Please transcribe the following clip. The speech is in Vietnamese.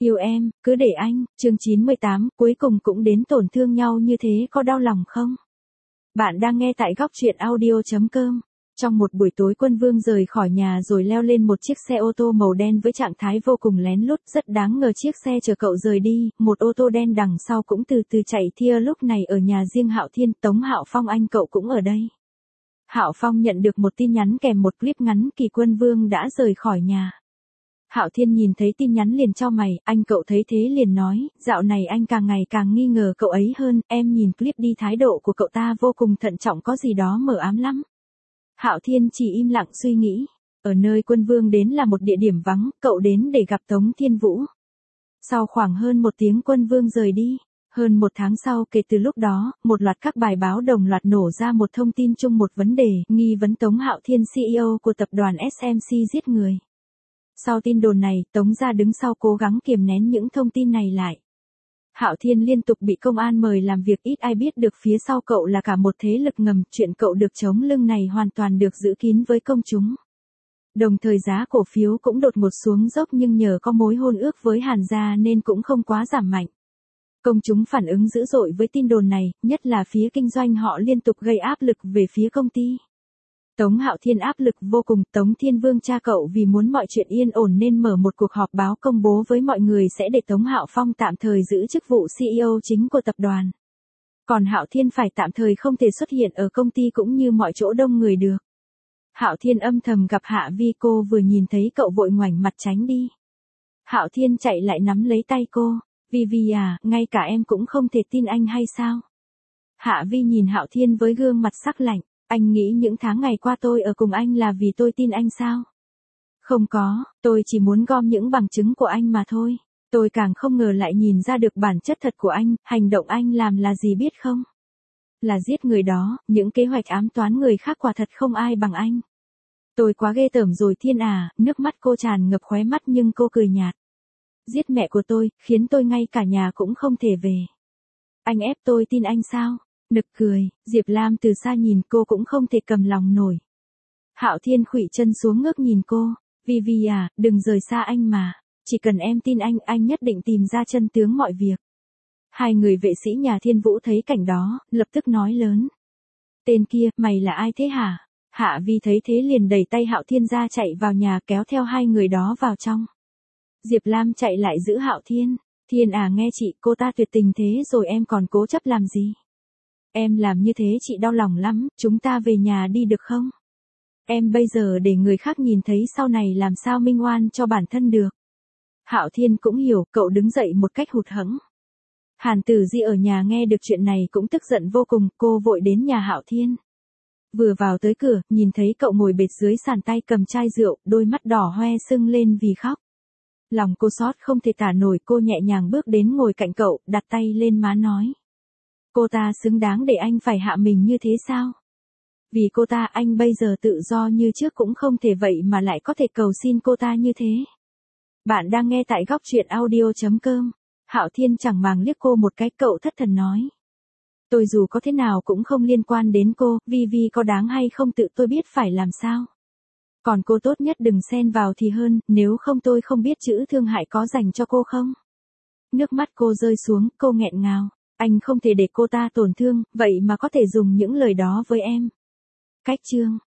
Yêu em, cứ để anh, chương 98, cuối cùng cũng đến tổn thương nhau như thế có đau lòng không? Bạn đang nghe tại góc truyện audio.com. Trong một buổi tối Quân Vương rời khỏi nhà rồi leo lên một chiếc xe ô tô màu đen với trạng thái vô cùng lén lút, rất đáng ngờ chiếc xe chở cậu rời đi, một ô tô đen đằng sau cũng từ từ chạy thia. Lúc này ở nhà riêng Hạo Thiên, Tống Hạo Phong anh cậu cũng ở đây. Hạo Phong nhận được một tin nhắn kèm một clip ngắn kỳ Quân Vương đã rời khỏi nhà. Hạo Thiên nhìn thấy tin nhắn liền chau mày, anh cậu thấy thế liền nói, dạo này anh càng ngày càng nghi ngờ cậu ấy hơn, em nhìn clip đi thái độ của cậu ta vô cùng thận trọng, có gì đó mờ ám lắm. Hạo Thiên chỉ im lặng suy nghĩ, ở nơi Quân Vương đến là một địa điểm vắng, cậu đến để gặp Tống Thiên Vũ. Sau khoảng hơn một tiếng Quân Vương rời đi, hơn một tháng sau kể từ lúc đó, một loạt các bài báo đồng loạt nổ ra một thông tin chung một vấn đề, nghi vấn Tống Hạo Thiên CEO của tập đoàn SMC giết người. Sau tin đồn này, Tống gia đứng sau cố gắng kiềm nén những thông tin này lại. Hạo Thiên liên tục bị công an mời làm việc, ít ai biết được phía sau cậu là cả một thế lực ngầm, chuyện cậu được chống lưng này hoàn toàn được giữ kín với công chúng. Đồng thời giá cổ phiếu cũng đột ngột xuống dốc, nhưng nhờ có mối hôn ước với Hàn gia nên cũng không quá giảm mạnh. Công chúng phản ứng dữ dội với tin đồn này, nhất là phía kinh doanh họ liên tục gây áp lực về phía công ty. Tống Hạo Thiên áp lực vô cùng, Tống Thiên Vương cha cậu vì muốn mọi chuyện yên ổn nên mở một cuộc họp báo công bố với mọi người sẽ để Tống Hạo Phong tạm thời giữ chức vụ CEO chính của tập đoàn. Còn Hạo Thiên phải tạm thời không thể xuất hiện ở công ty cũng như mọi chỗ đông người được. Hạo Thiên âm thầm gặp Hạ Vi, cô vừa nhìn thấy cậu vội ngoảnh mặt tránh đi. Hạo Thiên chạy lại nắm lấy tay cô, Vi à, ngay cả em cũng không thể tin anh hay sao? Hạ Vi nhìn Hạo Thiên với gương mặt sắc lạnh. Anh nghĩ những tháng ngày qua tôi ở cùng anh là vì tôi tin anh sao? Không có, tôi chỉ muốn gom những bằng chứng của anh mà thôi. Tôi càng không ngờ lại nhìn ra được bản chất thật của anh, hành động anh làm là gì biết không? Là giết người đó, những kế hoạch ám toán người khác quả thật không ai bằng anh. Tôi quá ghê tởm rồi Thiên à, nước mắt cô tràn ngập khóe mắt nhưng cô cười nhạt. Giết mẹ của tôi, khiến tôi ngay cả nhà cũng không thể về. Anh ép tôi tin anh sao? Nực cười, Diệp Lam từ xa nhìn cô cũng không thể cầm lòng nổi. Hạo Thiên khuỵu chân xuống ngước nhìn cô, Vi à, đừng rời xa anh mà, chỉ cần em tin anh nhất định tìm ra chân tướng mọi việc. Hai người vệ sĩ nhà Thiên Vũ thấy cảnh đó, lập tức nói lớn. Tên kia, mày là ai thế hả? Hạ Vi thấy thế liền đẩy tay Hạo Thiên ra chạy vào nhà kéo theo hai người đó vào trong. Diệp Lam chạy lại giữ Hạo Thiên. Thiên à, nghe chị, cô ta tuyệt tình thế rồi em còn cố chấp làm gì? Em làm như thế chị đau lòng lắm, chúng ta về nhà đi được không? Em bây giờ để người khác nhìn thấy sau này làm sao minh oan cho bản thân được. Hạo Thiên cũng hiểu, cậu đứng dậy một cách hụt hẫng. Hàn Tử Di ở nhà nghe được chuyện này cũng tức giận vô cùng, cô vội đến nhà Hạo Thiên. Vừa vào tới cửa, nhìn thấy cậu ngồi bệt dưới sàn tay cầm chai rượu, đôi mắt đỏ hoe sưng lên vì khóc. Lòng cô xót không thể tả nổi, cô nhẹ nhàng bước đến ngồi cạnh cậu, đặt tay lên má nói. Cô ta xứng đáng để anh phải hạ mình như thế sao? Vì cô ta anh bây giờ tự do như trước cũng không thể, vậy mà lại có thể cầu xin cô ta như thế. Bạn đang nghe tại góc truyện audio.com. Hạo Thiên chẳng màng liếc cô một cái, cậu thất thần nói. Tôi dù có thế nào cũng không liên quan đến cô, Vi có đáng hay không tự tôi biết phải làm sao. Còn cô tốt nhất đừng xen vào thì hơn, nếu không tôi không biết chữ thương hại có dành cho cô không. Nước mắt cô rơi xuống, cô nghẹn ngào. Anh không thể để cô ta tổn thương, vậy mà có thể dùng những lời đó với em. Cách chương